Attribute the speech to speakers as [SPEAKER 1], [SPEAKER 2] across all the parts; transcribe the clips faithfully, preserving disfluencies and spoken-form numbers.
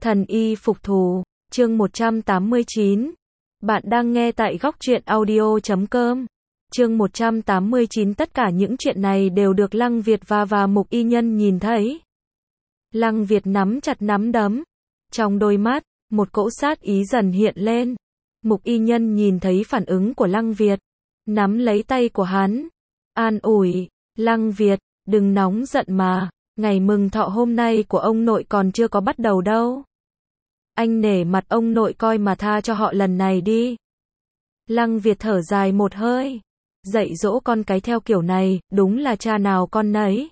[SPEAKER 1] Thần y phục thù, chương một trăm tám mươi chín. Bạn đang nghe tại góc truyện audio chấm com. Chương một trăm tám mươi chín. Tất cả những chuyện này đều được Lăng Việt và và Mục Y Nhân nhìn thấy. Lăng Việt nắm chặt nắm đấm. Trong đôi mắt, một cỗ sát ý dần hiện lên. Mục Y Nhân nhìn thấy phản ứng của Lăng Việt. Nắm lấy tay của hắn. An ủi, Lăng Việt, đừng nóng giận mà. Ngày mừng thọ hôm nay của ông nội còn chưa có bắt đầu đâu. Anh nể mặt ông nội coi mà tha cho họ lần này đi. Lăng Việt thở dài một hơi. Dạy dỗ con cái theo kiểu này, đúng là cha nào con nấy.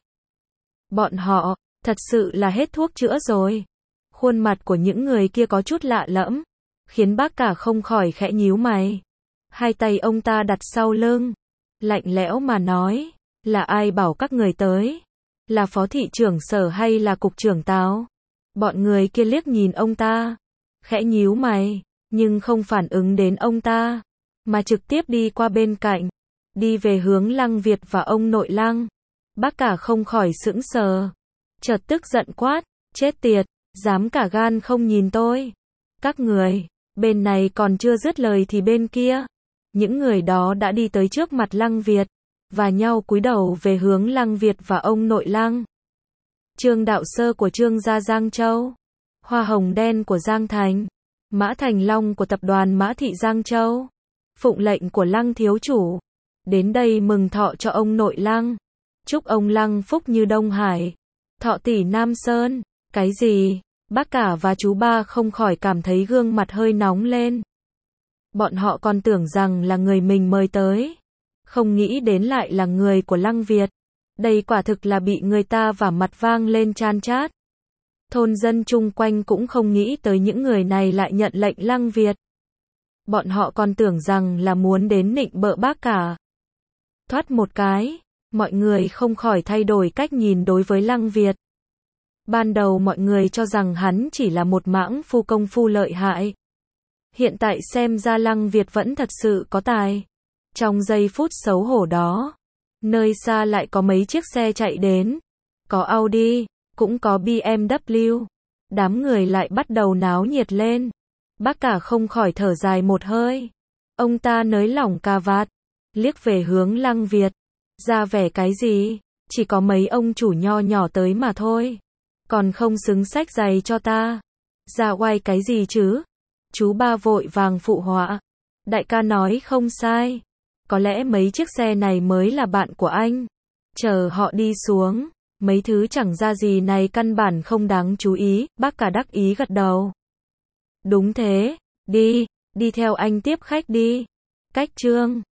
[SPEAKER 1] Bọn họ, thật sự là hết thuốc chữa rồi. Khuôn mặt của những người kia có chút lạ lẫm, khiến bác cả không khỏi khẽ nhíu mày. Hai tay ông ta đặt sau lưng, lạnh lẽo mà nói, là ai bảo các người tới? Là phó thị trưởng Sở hay là cục trưởng Tào? Bọn người kia liếc nhìn ông ta, khẽ nhíu mày, nhưng không phản ứng đến ông ta, mà trực tiếp đi qua bên cạnh, đi về hướng Lăng Việt và ông nội Lăng. Bác cả không khỏi sững sờ, chợt tức giận quát, chết tiệt, dám cả gan không nhìn tôi. Các người, bên này còn chưa dứt lời thì bên kia, những người đó đã đi tới trước mặt Lăng Việt, và nhau cúi đầu về hướng Lăng Việt và ông nội Lăng. Trương đạo sơ của Trương gia Giang Châu, hoa hồng đen của Giang Thành, mã thành long của tập đoàn Mã Thị Giang Châu, phụng lệnh của Lăng thiếu chủ, đến đây mừng thọ cho ông nội Lăng, chúc ông Lăng phúc như Đông Hải, thọ tỷ Nam Sơn. Cái gì? Bác cả và chú ba không khỏi cảm thấy gương mặt hơi nóng lên. Bọn họ còn tưởng rằng là người mình mời tới, không nghĩ đến lại là người của Lăng Việt. Đây quả thực là bị người ta vả mặt vang lên chan chát. Thôn dân chung quanh cũng không nghĩ tới những người này lại nhận lệnh Lăng Việt. Bọn họ còn tưởng rằng là muốn đến nịnh bợ bác cả. Thoát một cái, mọi người không khỏi thay đổi cách nhìn đối với Lăng Việt. Ban đầu mọi người cho rằng hắn chỉ là một mãng phu công phu lợi hại. Hiện tại xem ra Lăng Việt vẫn thật sự có tài. Trong giây phút xấu hổ đó, nơi xa lại có mấy chiếc xe chạy đến. Có Audi, cũng có bê em vê. Đám người lại bắt đầu náo nhiệt lên. Bác cả không khỏi thở dài một hơi. Ông ta nới lỏng cà vạt, liếc về hướng Lăng Việt. Ra vẻ cái gì? Chỉ có mấy ông chủ nho nhỏ tới mà thôi. Còn không xứng xách giày cho ta. Ra oai cái gì chứ? Chú ba vội vàng phụ họa. Đại ca nói không sai. Có lẽ mấy chiếc xe này mới là bạn của anh. Chờ họ đi xuống. Mấy thứ chẳng ra gì này căn bản không đáng chú ý. Bác cả đắc ý gật đầu. Đúng thế. Đi. Đi theo anh tiếp khách đi. Cách Trương